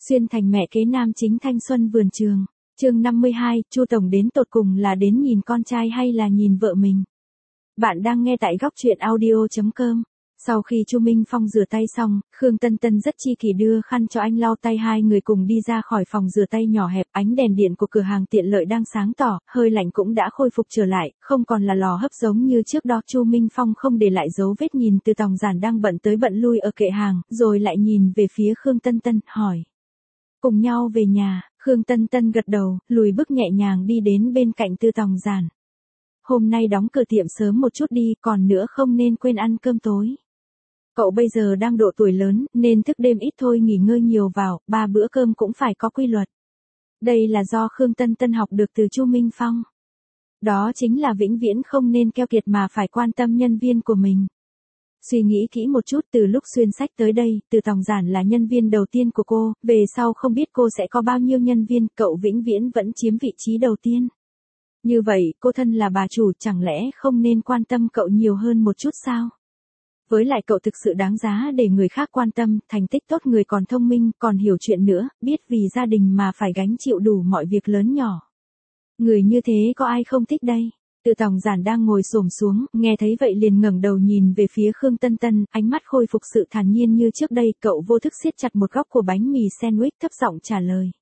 Xuyên thành mẹ kế nam chính thanh xuân vườn trường. Chương 52, Chu tổng đến tột cùng là đến nhìn con trai hay là nhìn vợ mình? Bạn đang nghe tại góc truyện audio.com. Sau khi Chu Minh Phong rửa tay xong, Khương Tân Tân rất chi kỷ đưa khăn cho anh lau tay, hai người cùng đi ra khỏi phòng rửa tay nhỏ hẹp. Ánh đèn điện của cửa hàng tiện lợi đang sáng tỏ, hơi lạnh cũng đã khôi phục trở lại, không còn là lò hấp giống như trước đó. Chu Minh Phong không để lại dấu vết nhìn từ Tòng Giản đang bận tới bận lui ở kệ hàng, rồi lại nhìn về phía Khương Tân Tân, hỏi: cùng nhau về nhà? Khương Tân Tân gật đầu, lùi bước nhẹ nhàng đi đến bên cạnh Tư Tòng Giản. Hôm nay đóng cửa tiệm sớm một chút đi, còn nữa không nên quên ăn cơm tối. Cậu bây giờ đang độ tuổi lớn, nên thức đêm ít thôi, nghỉ ngơi nhiều vào, 3 bữa cơm cũng phải có quy luật. Đây là do Khương Tân Tân học được từ Chu Minh Phong. Đó chính là vĩnh viễn không nên keo kiệt mà phải quan tâm nhân viên của mình. Suy nghĩ kỹ một chút, từ lúc xuyên sách tới đây, Từ Tòng Giản là nhân viên đầu tiên của cô, về sau không biết cô sẽ có bao nhiêu nhân viên, cậu vĩnh viễn vẫn chiếm vị trí đầu tiên. Như vậy, cô thân là bà chủ, chẳng lẽ không nên quan tâm cậu nhiều hơn một chút sao? Với lại cậu thực sự đáng giá để người khác quan tâm, thành tích tốt, người còn thông minh, còn hiểu chuyện nữa, biết vì gia đình mà phải gánh chịu đủ mọi việc lớn nhỏ. Người như thế có ai không thích đây? Từ Tòng Giản đang ngồi xổm xuống, nghe thấy vậy liền ngẩng đầu nhìn về phía Khương Tân Tân, ánh mắt khôi phục sự thản nhiên như trước đây. Cậu vô thức siết chặt một góc của bánh mì sandwich, thấp giọng trả lời: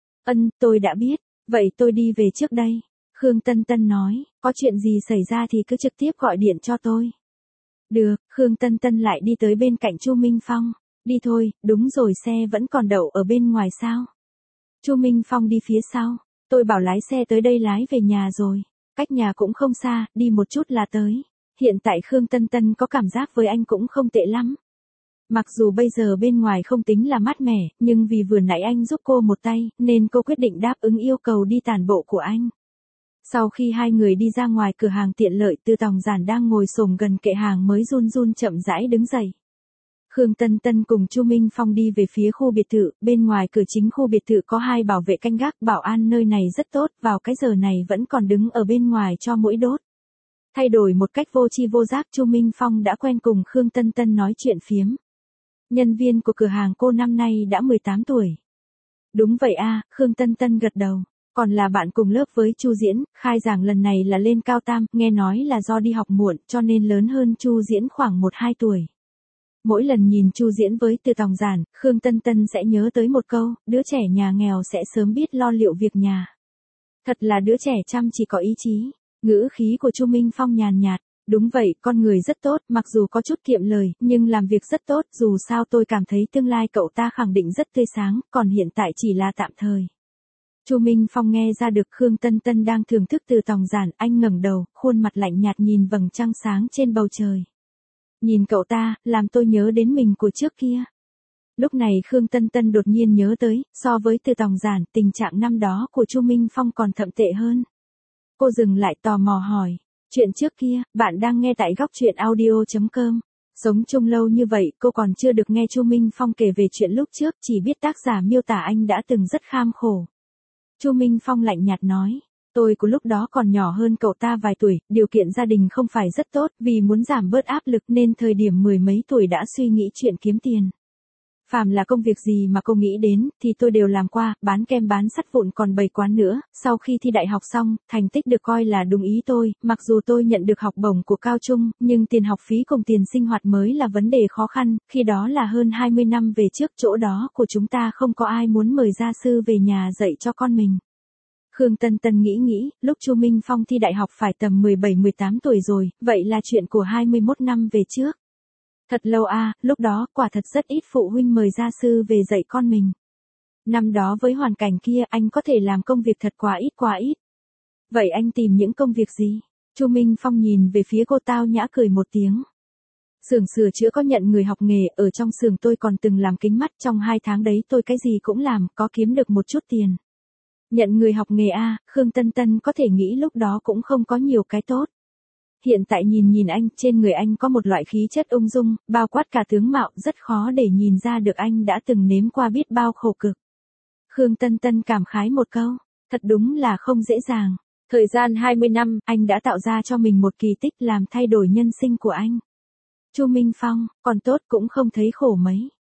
tôi đã biết, vậy tôi đi về trước đây. Khương Tân Tân nói: có chuyện gì xảy ra thì cứ trực tiếp gọi điện cho tôi. Được. Khương Tân Tân lại đi tới bên cạnh Chu Minh Phong. Đi thôi, đúng rồi, xe vẫn còn đậu ở bên ngoài sao? Chu Minh Phong đi phía sau. Tôi bảo lái xe tới đây lái về nhà rồi. Cách nhà cũng không xa, đi một chút là tới. Hiện tại Khương Tân Tân có cảm giác với anh cũng không tệ lắm. Mặc dù bây giờ bên ngoài không tính là mát mẻ, nhưng vì vừa nãy anh giúp cô một tay, nên cô quyết định đáp ứng yêu cầu đi tản bộ của anh. Sau khi hai người đi ra ngoài cửa hàng tiện lợi, Từ Tòng Giản đang ngồi xổm gần kệ hàng mới run run chậm rãi đứng dậy. Khương Tân Tân cùng Chu Minh Phong đi về phía khu biệt thự, bên ngoài cửa chính khu biệt thự có 2 bảo vệ canh gác, bảo an nơi này rất tốt, vào cái giờ này vẫn còn đứng ở bên ngoài cho mũi đốt. Thay đổi một cách vô tri vô giác, Chu Minh Phong đã quen cùng Khương Tân Tân nói chuyện phiếm. Nhân viên của cửa hàng cô năm nay đã 18 tuổi. Đúng vậy a, Khương Tân Tân gật đầu. Còn là bạn cùng lớp với Chu Diễn, khai giảng lần này là lên cao tam, nghe nói là do đi học muộn cho nên lớn hơn Chu Diễn khoảng 1-2 tuổi. Mỗi lần nhìn Chu Diễn với Từ Tòng Giản, Khương Tân Tân sẽ nhớ tới một câu: đứa trẻ nhà nghèo sẽ sớm biết lo liệu việc nhà. Thật là đứa trẻ chăm chỉ có ý chí. Ngữ khí của Chu Minh Phong nhàn nhạt: đúng vậy, con người rất tốt, mặc dù có chút kiệm lời, nhưng làm việc rất tốt, dù sao tôi cảm thấy tương lai cậu ta khẳng định rất tươi sáng, còn hiện tại chỉ là tạm thời. Chu Minh Phong nghe ra được Khương Tân Tân đang thưởng thức Từ Tòng Giản, anh ngẩng đầu, khuôn mặt lạnh nhạt nhìn vầng trăng sáng trên bầu trời. Nhìn cậu ta, làm tôi nhớ đến mình của trước kia. Lúc này Khương Tân Tân đột nhiên nhớ tới, so với Từ Tòng Giản, tình trạng năm đó của Chu Minh Phong còn thậm tệ hơn. Cô dừng lại tò mò hỏi: chuyện trước kia? Bạn đang nghe tại góc truyện audio.com. Sống chung lâu như vậy, cô còn chưa được nghe Chu Minh Phong kể về chuyện lúc trước, chỉ biết tác giả miêu tả anh đã từng rất kham khổ. Chu Minh Phong lạnh nhạt nói: tôi của lúc đó còn nhỏ hơn cậu ta vài tuổi, điều kiện gia đình không phải rất tốt, vì muốn giảm bớt áp lực nên thời điểm 10 mấy tuổi đã suy nghĩ chuyện kiếm tiền. Phàm là công việc gì mà cô nghĩ đến, thì tôi đều làm qua, bán kem bán sắt vụn còn bày quán nữa. Sau khi thi đại học xong, thành tích được coi là đúng ý tôi, mặc dù tôi nhận được học bổng của cao trung, nhưng tiền học phí cùng tiền sinh hoạt mới là vấn đề khó khăn, khi đó là hơn 20 năm về trước, chỗ đó của chúng ta không có ai muốn mời gia sư về nhà dạy cho con mình. Khương Tân Tân nghĩ, lúc Chu Minh Phong thi đại học phải tầm 17-18 tuổi rồi, vậy là chuyện của 21 năm về trước. Thật lâu a, lúc đó quả thật rất ít phụ huynh mời gia sư về dạy con mình. Năm đó với hoàn cảnh kia, anh có thể làm công việc thật quá ít. Vậy anh tìm những công việc gì? Chu Minh Phong nhìn về phía cô, tao nhã cười một tiếng. Xưởng sửa chữa có nhận người học nghề, ở trong xưởng tôi còn từng làm kính mắt, trong 2 tháng đấy tôi cái gì cũng làm, có kiếm được một chút tiền. Nhận người học nghề a, Khương Tân Tân có thể nghĩ lúc đó cũng không có nhiều cái tốt. Hiện tại nhìn anh, trên người anh có một loại khí chất ung dung, bao quát cả tướng mạo, rất khó để nhìn ra được anh đã từng nếm qua biết bao khổ cực. Khương Tân Tân cảm khái một câu, thật đúng là không dễ dàng. Thời gian 20 năm, anh đã tạo ra cho mình một kỳ tích làm thay đổi nhân sinh của anh. Chu Minh Phong, còn tốt cũng không thấy khổ mấy.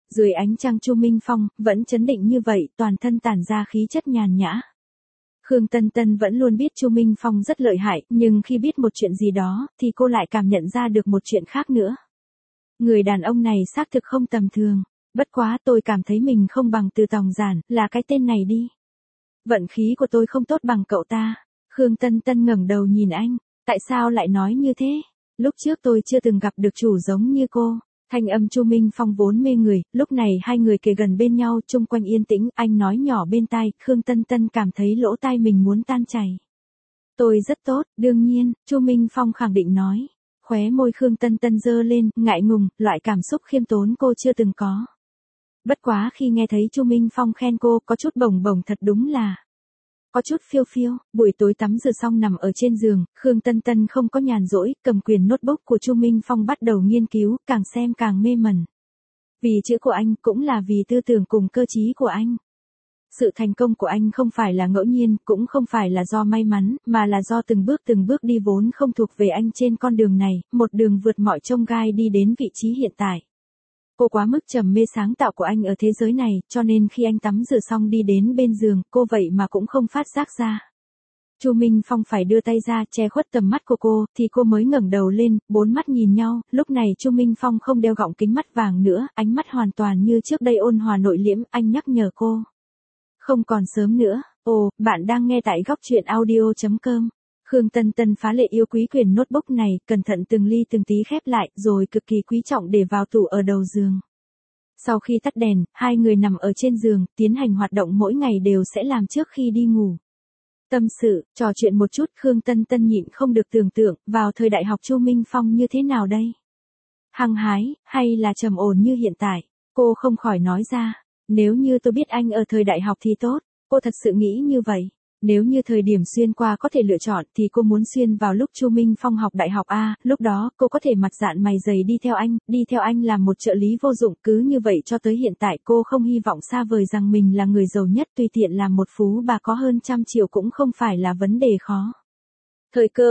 Dưới ánh trăng Chu Minh Phong vẫn trấn định như vậy, toàn thân tản ra khí chất nhàn nhã. Khương Tân Tân vẫn luôn biết Chu Minh Phong rất lợi hại, nhưng khi biết một chuyện gì đó, thì cô lại cảm nhận ra được một chuyện khác nữa. Người đàn ông này xác thực không tầm thường, bất quá tôi cảm thấy mình không bằng Từ Tòng Giản, là cái tên này đi. Vận khí của tôi không tốt bằng cậu ta. Khương Tân Tân ngẩng đầu nhìn anh, tại sao lại nói như thế? Lúc trước tôi chưa từng gặp được chủ giống như cô. Thanh âm Chu Minh Phong vốn mê người, lúc này hai người kề gần bên nhau, chung quanh yên tĩnh, anh nói nhỏ bên tai, Khương Tân Tân cảm thấy lỗ tai mình muốn tan chảy. Tôi rất tốt, đương nhiên, Chu Minh Phong khẳng định nói. Khóe môi Khương Tân Tân giơ lên, ngại ngùng, loại cảm xúc khiêm tốn cô chưa từng có. Bất quá khi nghe thấy Chu Minh Phong khen cô, có chút bồng bồng, thật đúng là có chút phiêu phiêu. Buổi tối tắm rửa xong nằm ở trên giường, Khương Tân Tân không có nhàn rỗi, cầm quyển notebook của Chu Minh Phong bắt đầu nghiên cứu, càng xem càng mê mẩn. Vì chữ của anh, cũng là vì tư tưởng cùng cơ trí của anh. Sự thành công của anh không phải là ngẫu nhiên, cũng không phải là do may mắn, mà là do từng bước đi vốn không thuộc về anh trên con đường này, một đường vượt mọi chông gai đi đến vị trí hiện tại. Cô quá mức trầm mê sáng tạo của anh ở thế giới này, cho nên khi anh tắm rửa xong đi đến bên giường, cô vậy mà cũng không phát giác ra. Chu Minh Phong phải đưa tay ra che khuất tầm mắt của cô, thì cô mới ngẩng đầu lên, bốn mắt nhìn nhau, lúc này Chu Minh Phong không đeo gọng kính mắt vàng nữa, ánh mắt hoàn toàn như trước đây ôn hòa nội liễm, anh nhắc nhở cô. Không còn sớm nữa, ồ, bạn đang nghe tại góc truyện audio.com. Khương Tân Tân phá lệ yêu quý quyển notebook này, cẩn thận từng ly từng tí khép lại, rồi cực kỳ quý trọng để vào tủ ở đầu giường. Sau khi tắt đèn, hai người nằm ở trên giường, tiến hành hoạt động mỗi ngày đều sẽ làm trước khi đi ngủ. Tâm sự, trò chuyện một chút, Khương Tân Tân nhịn không được tưởng tượng, vào thời đại học Chu Minh Phong như thế nào đây? Hăng hái, hay là trầm ổn như hiện tại? Cô không khỏi nói ra, nếu như tôi biết anh ở thời đại học thì tốt, cô thật sự nghĩ như vậy. Nếu như thời điểm xuyên qua có thể lựa chọn thì cô muốn xuyên vào lúc Chu Minh Phong học đại học A, lúc đó cô có thể mặt dạn mày dày đi theo anh làm một trợ lý vô dụng, cứ như vậy cho tới hiện tại cô không hy vọng xa vời rằng mình là người giàu nhất, tùy tiện làm một phú bà có hơn 100 triệu cũng không phải là vấn đề khó. Thời cơ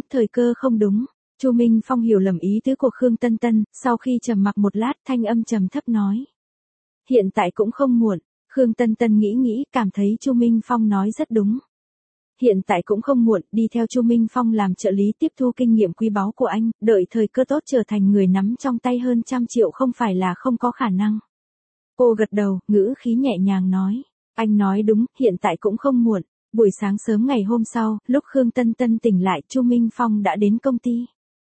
không đúng. Chu Minh Phong hiểu lầm ý tứ của Khương Tân Tân, sau khi trầm mặc một lát, thanh âm trầm thấp nói. Hiện tại cũng không muộn. Khương Tân Tân nghĩ, cảm thấy Chu Minh Phong nói rất đúng. Hiện tại cũng không muộn, đi theo Chu Minh Phong làm trợ lý tiếp thu kinh nghiệm quý báu của anh, đợi thời cơ tốt trở thành người nắm trong tay hơn 100 triệu không phải là không có khả năng. Cô gật đầu, ngữ khí nhẹ nhàng nói. Anh nói đúng, hiện tại cũng không muộn. Buổi sáng sớm ngày hôm sau, lúc Khương Tân Tân tỉnh lại, Chu Minh Phong đã đến công ty.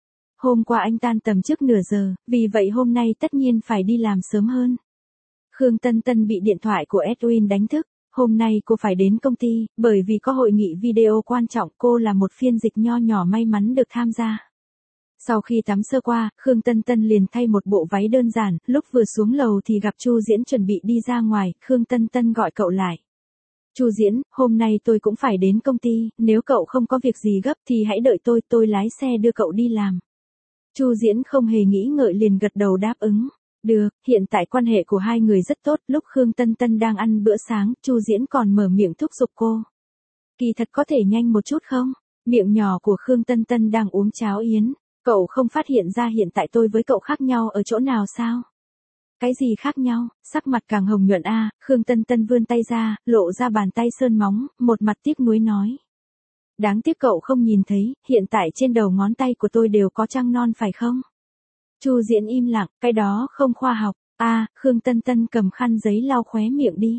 Hôm qua anh tan tầm trước nửa giờ, vì vậy hôm nay tất nhiên phải đi làm sớm hơn. Khương Tân Tân bị điện thoại của Edwin đánh thức, hôm nay cô phải đến công ty, bởi vì có hội nghị video quan trọng, cô là một phiên dịch nho nhỏ may mắn được tham gia. Sau khi tắm sơ qua, Khương Tân Tân liền thay một bộ váy đơn giản, lúc vừa xuống lầu thì gặp Chu Diễn chuẩn bị đi ra ngoài, Khương Tân Tân gọi cậu lại. Chu Diễn, hôm nay tôi cũng phải đến công ty, nếu cậu không có việc gì gấp thì hãy đợi tôi lái xe đưa cậu đi làm. Chu Diễn không hề nghĩ ngợi liền gật đầu đáp ứng. Được, hiện tại quan hệ của hai người rất tốt, lúc Khương Tân Tân đang ăn bữa sáng, Chu Diễn còn mở miệng thúc giục cô. Kỳ thật có thể nhanh một chút không? Miệng nhỏ của Khương Tân Tân đang uống cháo yến, cậu không phát hiện ra hiện tại tôi với cậu khác nhau ở chỗ nào sao? Cái gì khác nhau? Sắc mặt càng hồng nhuận a, Khương Tân Tân vươn tay ra, lộ ra bàn tay sơn móng, một mặt tiếc nuối nói. Đáng tiếc cậu không nhìn thấy, hiện tại trên đầu ngón tay của tôi đều có trăng non phải không? Chu Diễn im lặng, cái đó không khoa học. Khương Tân Tân cầm khăn giấy lau khóe miệng đi.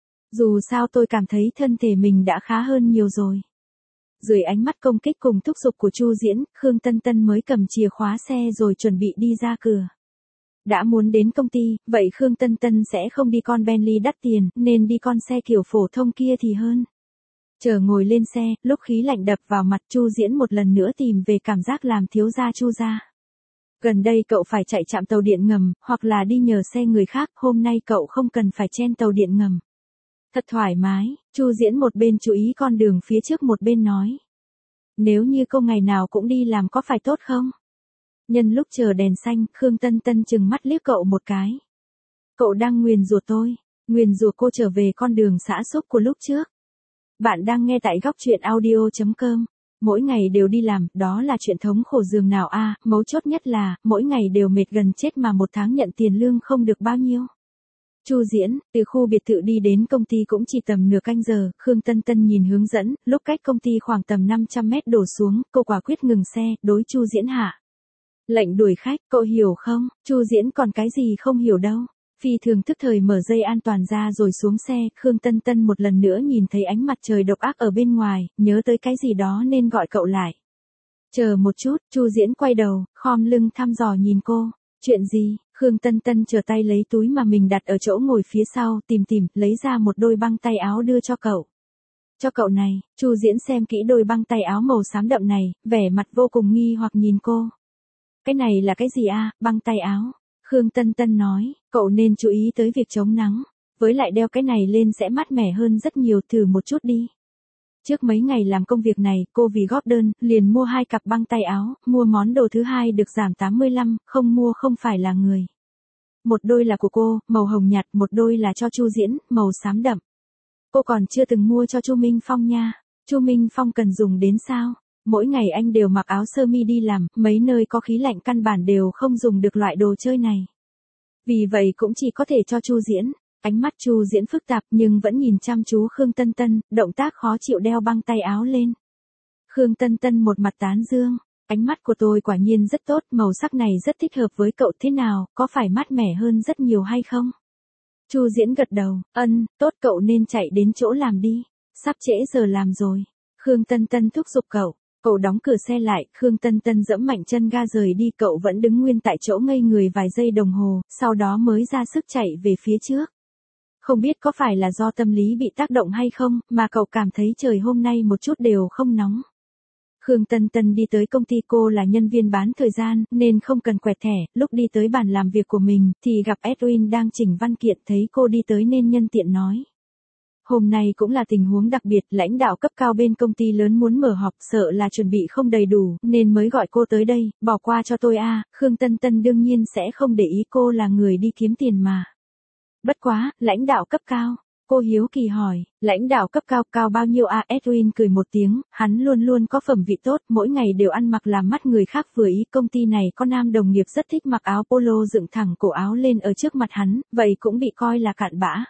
Dù sao tôi cảm thấy thân thể mình đã khá hơn nhiều rồi. Dưới ánh mắt công kích cùng thúc giục của Chu Diễn, Khương Tân Tân mới cầm chìa khóa xe rồi chuẩn bị đi ra cửa. Đã muốn đến công ty, vậy Khương Tân Tân sẽ không đi con Bentley đắt tiền, nên đi con xe kiểu phổ thông kia thì hơn. Chờ ngồi lên xe, lúc khí lạnh đập vào mặt, Chu Diễn một lần nữa tìm về cảm giác làm thiếu gia Chu gia. Gần đây cậu phải chạy trạm tàu điện ngầm, hoặc là đi nhờ xe người khác, hôm nay cậu không cần phải chen tàu điện ngầm. Thật thoải mái, Chu Diễn một bên chú ý con đường phía trước một bên nói. Nếu như cô ngày nào cũng đi làm có phải tốt không? Nhân lúc chờ đèn xanh, Khương Tân Tân chừng mắt liếc cậu một cái. Cậu đang nguyền rủa tôi, nguyền rủa cô trở về con đường xã xúc của lúc trước. Bạn đang nghe tại góc truyện audio.com. Mỗi ngày đều đi làm, đó là chuyện thống khổ giường nào mấu chốt nhất là, mỗi ngày đều mệt gần chết mà một tháng nhận tiền lương không được bao nhiêu. Chu Diễn, từ khu biệt thự đi đến công ty cũng chỉ tầm nửa canh giờ, Khương Tân Tân nhìn hướng dẫn, lúc cách công ty khoảng tầm 500 mét đổ xuống, cô quả quyết ngừng xe, đối Chu Diễn hạ. Lệnh đuổi khách, cậu hiểu không? Chu Diễn còn cái gì không hiểu đâu. Phi thường tức thời mở dây an toàn ra rồi xuống xe, Khương Tân Tân một lần nữa nhìn thấy ánh mặt trời độc ác ở bên ngoài, nhớ tới cái gì đó nên gọi cậu lại. Chờ một chút, Chu Diễn quay đầu, khom lưng thăm dò nhìn cô. Chuyện gì? Khương Tân Tân trở tay lấy túi mà mình đặt ở chỗ ngồi phía sau, tìm, lấy ra một đôi băng tay áo đưa cho cậu. Cho cậu này, Chu Diễn xem kỹ đôi băng tay áo màu xám đậm này, vẻ mặt vô cùng nghi hoặc nhìn cô. Cái này là cái gì a? Băng tay áo. Khương Tân Tân nói, cậu nên chú ý tới việc chống nắng, với lại đeo cái này lên sẽ mát mẻ hơn rất nhiều, thử một chút đi. Trước mấy ngày làm công việc này, cô vì góp đơn, liền mua 2 cặp băng tay áo, mua món đồ thứ hai được giảm 85, không mua không phải là người. Một đôi là của cô, màu hồng nhạt, một đôi là cho Chu Diễn, màu xám đậm. Cô còn chưa từng mua cho Chu Minh Phong nha. Chu Minh Phong cần dùng đến sao? Mỗi ngày anh đều mặc áo sơ mi đi làm, mấy nơi có khí lạnh căn bản đều không dùng được loại đồ chơi này. Vì vậy cũng chỉ có thể cho Chu Diễn. Ánh mắt Chu Diễn phức tạp nhưng vẫn nhìn chăm chú Khương Tân Tân, động tác khó chịu đeo băng tay áo lên. Khương Tân Tân một mặt tán dương, ánh mắt của tôi quả nhiên rất tốt, màu sắc này rất thích hợp với cậu, thế nào, có phải mát mẻ hơn rất nhiều hay không? Chu Diễn gật đầu, tốt, cậu nên chạy đến chỗ làm đi, sắp trễ giờ làm rồi. Khương Tân Tân thúc giục cậu đóng cửa xe lại, Khương Tân Tân giẫm mạnh chân ga rời đi, cậu vẫn đứng nguyên tại chỗ ngây người vài giây đồng hồ, sau đó mới ra sức chạy về phía trước. Không biết có phải là do tâm lý bị tác động hay không, mà cậu cảm thấy trời hôm nay một chút đều không nóng. Khương Tân Tân đi tới công ty, cô là nhân viên bán thời gian, nên không cần quẹt thẻ, lúc đi tới bàn làm việc của mình, thì gặp Edwin đang chỉnh văn kiện, thấy cô đi tới nên nhân tiện nói. Hôm nay cũng là tình huống đặc biệt, lãnh đạo cấp cao bên công ty lớn muốn mở họp, sợ là chuẩn bị không đầy đủ, nên mới gọi cô tới đây, bỏ qua cho tôi a. Khương Tân Tân đương nhiên sẽ không để ý, cô là người đi kiếm tiền mà. Bất quá, lãnh đạo cấp cao. Cô hiếu kỳ hỏi, lãnh đạo cấp cao, cao bao nhiêu a? Edwin cười một tiếng, hắn luôn luôn có phẩm vị tốt, mỗi ngày đều ăn mặc làm mắt người khác vừa ý, công ty này có nam đồng nghiệp rất thích mặc áo polo dựng thẳng cổ áo lên ở trước mặt hắn, vậy cũng bị coi là cặn bã.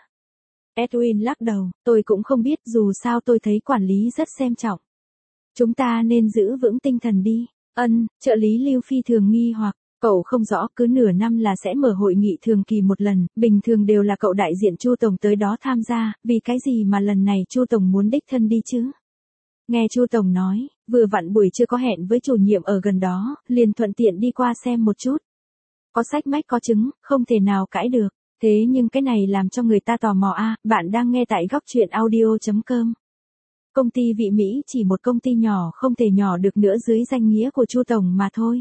Edwin lắc đầu, tôi cũng không biết, dù sao tôi thấy quản lý rất xem trọng. Chúng ta nên giữ vững tinh thần đi. Trợ lý Lưu phi thường nghi hoặc, cậu không rõ, cứ nửa năm là sẽ mở hội nghị thường kỳ một lần, bình thường đều là cậu đại diện Chu Tổng tới đó tham gia, vì cái gì mà lần này Chu Tổng muốn đích thân đi chứ? Nghe Chu Tổng nói, vừa vặn buổi trưa có hẹn với chủ nhiệm ở gần đó, liền thuận tiện đi qua xem một chút. Có sách mách có chứng, không thể nào cãi được. Thế nhưng cái này làm cho người ta tò mò a. Bạn đang nghe tại góc truyện audio.com. Công ty Vị Mỹ chỉ một công ty nhỏ không thể nhỏ được nữa dưới danh nghĩa của Chu Tổng mà thôi.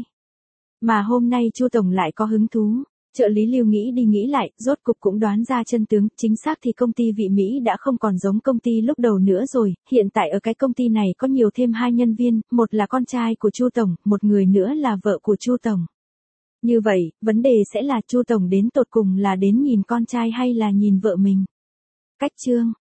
Mà hôm nay Chu Tổng lại có hứng thú. Trợ lý Lưu nghĩ đi nghĩ lại, rốt cục cũng đoán ra chân tướng, chính xác thì công ty Vị Mỹ đã không còn giống công ty lúc đầu nữa rồi, hiện tại ở cái công ty này có nhiều thêm 2 nhân viên, một là con trai của Chu Tổng, một người nữa là vợ của Chu Tổng. Như vậy, vấn đề sẽ là Chu Tổng đến tột cùng là đến nhìn con trai hay là nhìn vợ mình? Cách chương